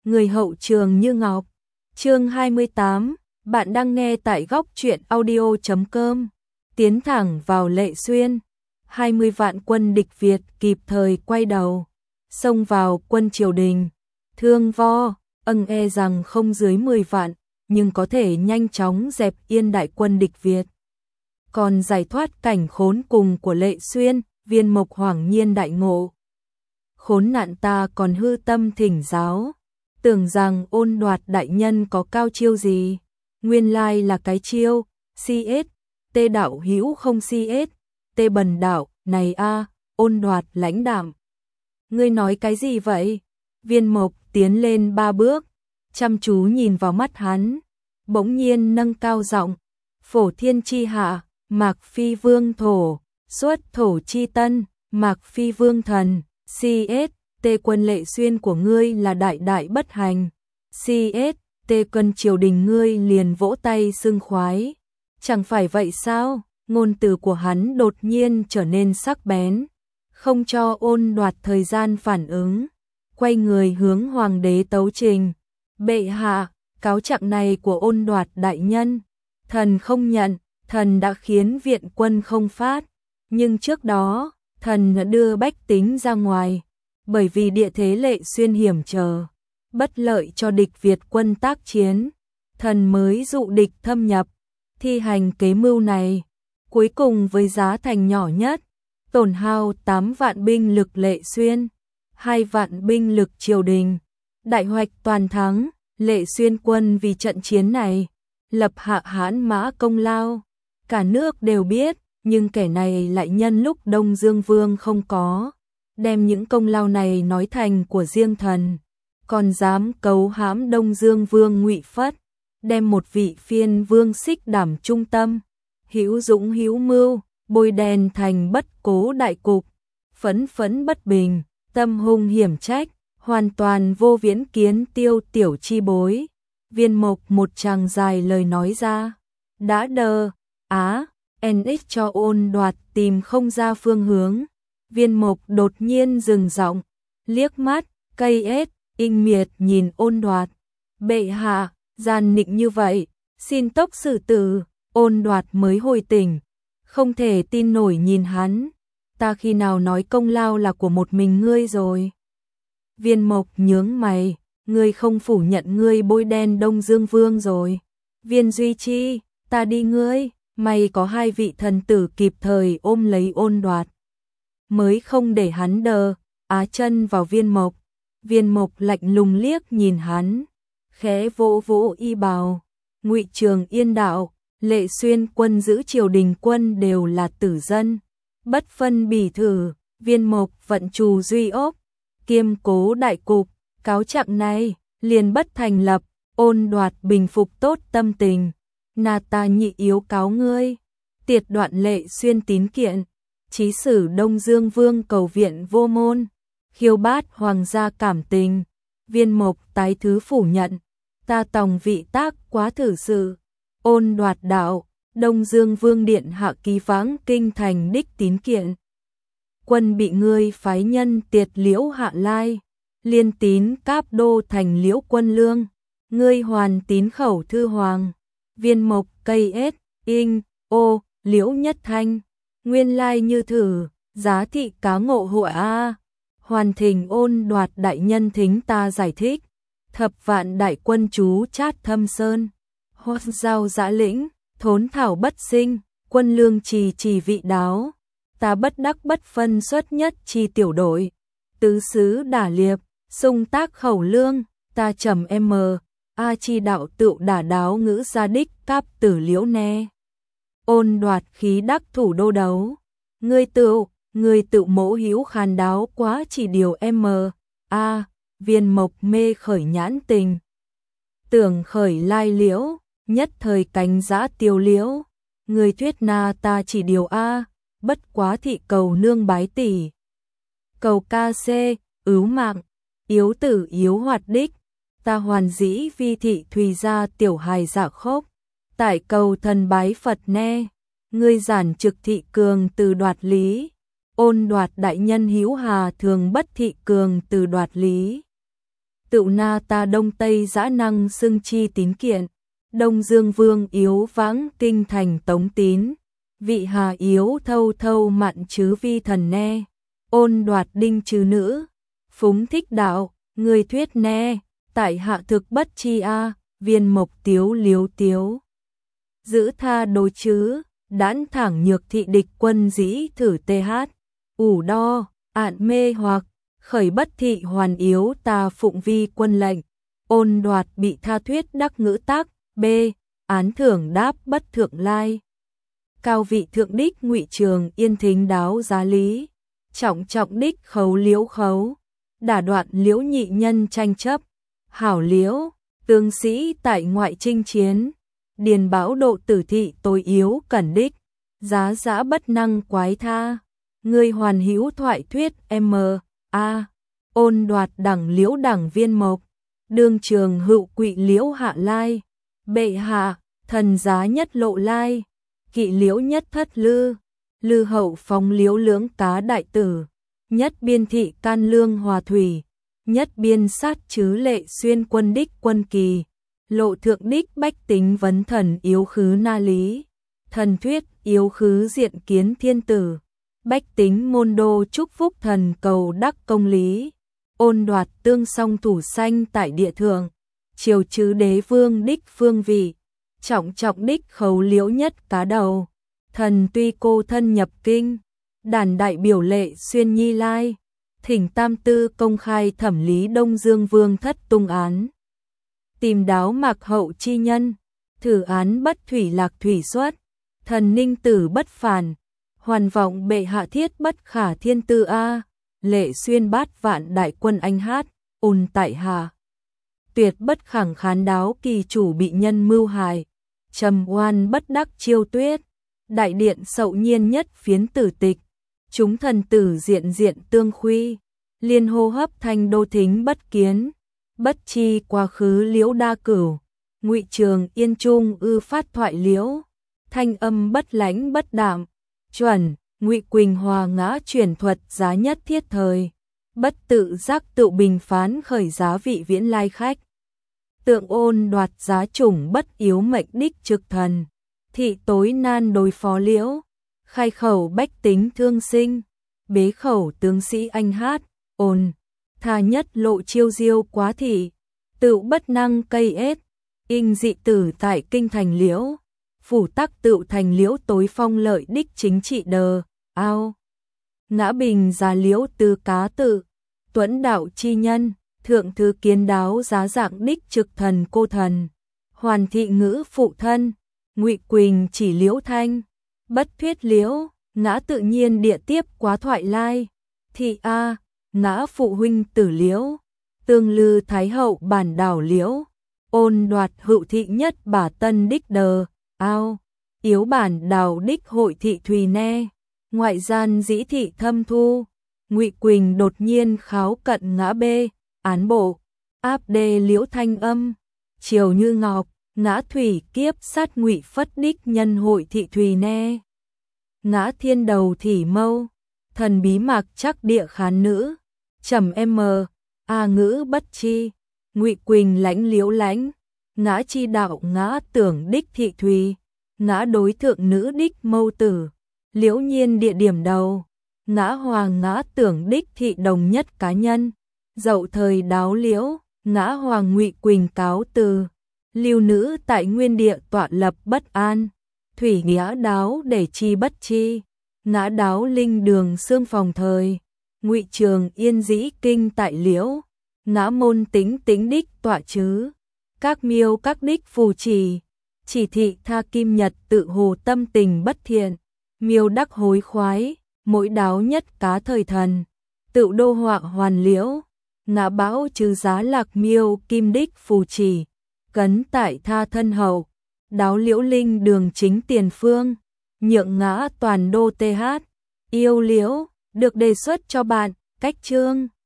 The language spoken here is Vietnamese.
người hậu trường như ngọc. Chương 28, bạn đang nghe tại góc truyện audio.com. Tiến thẳng vào Lệ Xuyên, 20 vạn quân địch Việt kịp thời quay đầu, xông vào quân triều đình. Thương vo, e rằng không dưới 10 vạn, nhưng có thể nhanh chóng dẹp yên đại quân địch Việt. Còn giải thoát cảnh khốn cùng của Lệ Xuyên, Viên Mộc hoảng nhiên đại ngộ. Khốn nạn ta còn hư tâm thỉnh giáo, tưởng rằng Ôn Đoạt đại nhân có cao chiêu gì, nguyên lai là cái chiêu CS, tê đạo hữu không CS, tê bần đạo, này a, Ôn Đoạt lãnh đạm. Ngươi nói cái gì vậy? Viên Mộc tiến lên 3 bước, chăm chú nhìn vào mắt hắn, bỗng nhiên nâng cao giọng, phổ thiên chi hạ, Mạc Phi Vương thổ, xuất thổ chi tân, Mạc Phi Vương thần, CS, tê quân Lệ Xuyên của ngươi là đại đại bất hành, CS, tê quân triều đình ngươi liền vỗ tay sưng khoái. Chẳng phải vậy sao? Ngôn từ của hắn đột nhiên trở nên sắc bén, không cho Ôn Đoạt thời gian phản ứng, quay người hướng hoàng đế tấu trình. Bệ hạ, cáo trạng này của Ôn Đoạt đại nhân, thần không nhận, thần đã khiến viện quân không phát, nhưng trước đó, thần đã đưa bách tính ra ngoài, bởi vì địa thế Lệ Xuyên hiểm trở, bất lợi cho địch Việt quân tác chiến, thần mới dụ địch thâm nhập, thi hành kế mưu này, cuối cùng với giá thành nhỏ nhất, tổn hao 8 vạn binh lực Lệ Xuyên, 2 vạn binh lực triều đình, đại hoạch toàn thắng. Lệ Xuyên quân vì trận chiến này, lập hạ hãn mã công lao, cả nước đều biết, nhưng kẻ này lại nhân lúc Đông Dương Vương không có, đem những công lao này nói thành của riêng thần, còn dám cấu hãm Đông Dương Vương Ngụy Phất, đem một vị phiên vương xích đảm trung tâm, hữu dũng hữu mưu, bôi đen thành bất cố đại cục, phấn phấn bất bình, tâm hung hiểm trách, hoàn toàn vô viễn kiến tiêu tiểu chi bối. Viên Mộc một tràng dài lời nói ra, đã đờ, NX cho Ôn Đoạt tìm không ra phương hướng. Viên Mộc đột nhiên dừng giọng, liếc mắt, cây inh miệt nhìn Ôn Đoạt. Bệ hạ, gian nịnh như vậy, xin tốc xử tử. Ôn Đoạt mới hồi tỉnh, không thể tin nổi nhìn hắn, ta khi nào nói công lao là của một mình ngươi rồi. Viên Mộc nhướng mày, ngươi không phủ nhận ngươi bôi đen Đông Dương Vương rồi. Viên Duy Chi, ta đi ngươi, may có 2 vị thần tử kịp thời ôm lấy Ôn Đoạt, mới không để hắn đờ, chân vào Viên Mộc. Viên Mộc lạnh lùng liếc nhìn hắn, khẽ vỗ vỗ y bào. Ngụy Trường Yên đạo, Lệ Xuyên quân giữ triều đình quân đều là tử dân, bất phân bỉ thử. Viên Mộc vận trù duy ốc, kiêm cố đại cục, cáo trạng này liền bất thành lập. Ôn Đoạt bình phục tốt tâm tình, na ta nhị yếu cáo ngươi, tiệt đoạn Lệ Xuyên tín kiện, chí sử Đông Dương Vương cầu viện vô môn, khiêu bát hoàng gia cảm tình. Viên Mộc tái thứ phủ nhận, ta tòng vị tác quá thử sự. Ôn Đoạt đạo, Đông Dương Vương điện hạ ký vãng kinh thành đích tín kiện, quân bị ngươi phái nhân tiệt Liễu Hạ Lai, liên tín Cáp Đô thành Liễu Quân Lương, ngươi hoàn tín khẩu thư hoàng. Viên Mộc cây Liễu Nhất Thanh, nguyên lai như thử, giá thị cá ngộ hội hoàn thỉnh Ôn Đoạt đại nhân thính ta giải thích. Thập vạn đại quân trú chát Thâm Sơn, hoác giao dã lĩnh, thốn thảo bất sinh, quân lương trì trì vị đáo, ta bất đắc bất phân xuất nhất chi tiểu đội, tứ xứ đả liệp, sung tác khẩu lương, ta trầm chi đạo tựu đả đáo ngữ gia đích Cáp tử Liễu ne. Ôn Đoạt khí đắc thủ đô đấu, ngươi tựu mỗ hữu khàn đáo quá chỉ điều Viên Mộc mê khởi nhãn tình, tưởng khởi lai liễu, nhất thời cánh giã tiêu liễu, người thuyết na ta chỉ điều bất quá thị cầu nương bái tỷ, cầu ca xê, ứu mạng, yếu tử yếu hoạt đích, ta hoàn dĩ vi thị thùy gia tiểu hài giả khốc, tại cầu thần bái Phật ne, ngươi giản trực thị cường từ đoạt lý, Ôn Đoạt đại nhân hữu hà thường bất thị cường từ đoạt lý. Tựu na ta đông tây dã năng xưng chi tín kiện, Đông Dương Vương yếu vãng kinh thành tống tín, vị hà yếu thâu thâu mặn chứ vi thần ne, ôn đoạt đinh chứ nữ, phúng thích đạo, người thuyết ne, tại hạ thực bất chi a, viên mộc tiếu liếu tiếu. Giữ tha đối chứ, đãn thẳng nhược thị địch quân dĩ thử th, ủ đo, ạn mê hoặc, khởi bất thị hoàn yếu ta phụng vi quân lệnh, ôn đoạt bị tha thuyết đắc ngữ tác, b. Án thưởng đáp bất thượng lai. Cao vị thượng đích Ngụy Trường Yên thính đáo giá lý, trọng trọng đích khấu liễu khấu, đả đoạn liễu nhị nhân tranh chấp, hảo liễu, tướng sĩ tại ngoại chinh chiến, điền báo độ tử thị tối yếu cẩn đích, giá giã bất năng quái tha, người hoàn hữu thoại thuyết m. a. Ôn đoạt đẳng liễu đẳng viên mộc, đương trường hữu quỵ liễu hạ lai, bệ hạ, thần giá nhất lộ lai, kỵ liễu nhất thất lư, lư hậu phóng liễu lưỡng cá đại tử, nhất biên thị can lương hòa thủy, nhất biên sát chứ lệ xuyên quân đích quân kỳ, lộ thượng đích bách tính vấn thần yếu khứ na lý, thần thuyết yếu khứ diện kiến thiên tử, bách tính môn đô chúc phúc thần cầu đắc công lý, ôn đoạt tương song thủ sanh tại địa thượng, triều chứ đế vương đích phương vị, trọng trọng đích khấu liễu nhất cá đầu, thần tuy cô thân nhập kinh, đàn đại biểu lệ xuyên nhi lai, thỉnh tam tư công khai thẩm lý Đông Dương Vương thất tung án, tìm đáo mạc hậu chi nhân, thử án bất thủy lạc thủy xuất, thần ninh tử bất phản, hoàn vọng bệ hạ thiết bất khả thiên tư a, lệ xuyên bát vạn đại quân anh hát, ôn tại hạ. Tuyệt bất khẳng khán đáo kỳ chủ bị nhân mưu hại, trầm oan bất đắc chiêu tuyết, đại điện sậu nhiên nhất phiến tử tịch, chúng thần tử diện diện tương khuy, liên hô hấp thanh đô thính bất kiến, bất chi quá khứ liễu đa cửu, Ngụy Trường Yên trung ư phát thoại liễu, thanh âm bất lãnh bất đạm, chuẩn, Ngụy Quỳnh hòa ngã truyền thuật giá nhất thiết thời, bất tự giác tự bình phán khởi giá vị viễn lai khách. Tượng ôn đoạt giá chủng bất yếu mệnh đích trực thần, thị tối nan đối phó liễu, khai khẩu bách tính thương sinh, bế khẩu tướng sĩ anh hát, ôn, tha nhất lộ chiêu diêu quá thị, tự bất năng cây ết, in dị tử tại kinh thành liễu, phủ tắc tự thành liễu tối phong lợi đích chính trị đờ, ao, ngã bình giá liễu tư cá tự, tuẫn đạo chi nhân, thượng thư kiến đáo giá dạng đích trực thần cô thần, hoàn thị ngữ phụ thân, Ngụy Quỳnh chỉ liễu thanh, bất thuyết liễu, ngã tự nhiên địa tiếp quá thoại lai, thị a, ngã phụ huynh tử liễu, tương lư thái hậu bản đảo liễu, ôn đoạt hữu thị nhất bả tân đích đờ, ao, yếu bản đảo đích hội thị thùy ne, ngoại gian dĩ thị thâm thu, Ngụy Quỳnh đột nhiên kháo cận ngã bê, án bộ, áp đê liễu thanh âm, chiều như ngọc, ngã thủy kiếp sát Ngụy phất đích nhân hội thị thùy ne, ngã thiên đầu thỉ mâu, thần bí mạc chắc địa khán nữ, trầm m, a ngữ bất chi, Ngụy Quỳnh lãnh liễu lãnh, ngã chi đạo ngã tưởng đích thị thùy, ngã đối thượng nữ đích mâu tử, liễu nhiên địa điểm đầu, ngã hoàng ngã tưởng đích thị đồng nhất cá nhân, dậu thời đáo liễu, ngã hoàng Ngụy Quỳnh cáo từ, lưu nữ tại nguyên địa tọa lập bất an, thủy nghĩa đáo để chi bất chi, ngã đáo linh đường xương phòng thời, Ngụy Trường Yên dĩ kinh tại liễu, ngã môn tính tính đích tọa chứ, các miêu các đích phù chỉ thị tha kim nhật tự hồ tâm tình bất thiện, miêu đắc hối khoái, mỗi đáo nhất cá thời thần, tự đô họa hoàn liễu, ngã bão trừ giá lạc miêu kim đích phù chỉ, cấn tại tha thân hậu, đáo liễu linh đường chính tiền phương, nhượng ngã toàn đô th, yêu liễu, được đề xuất cho bạn, cách chương.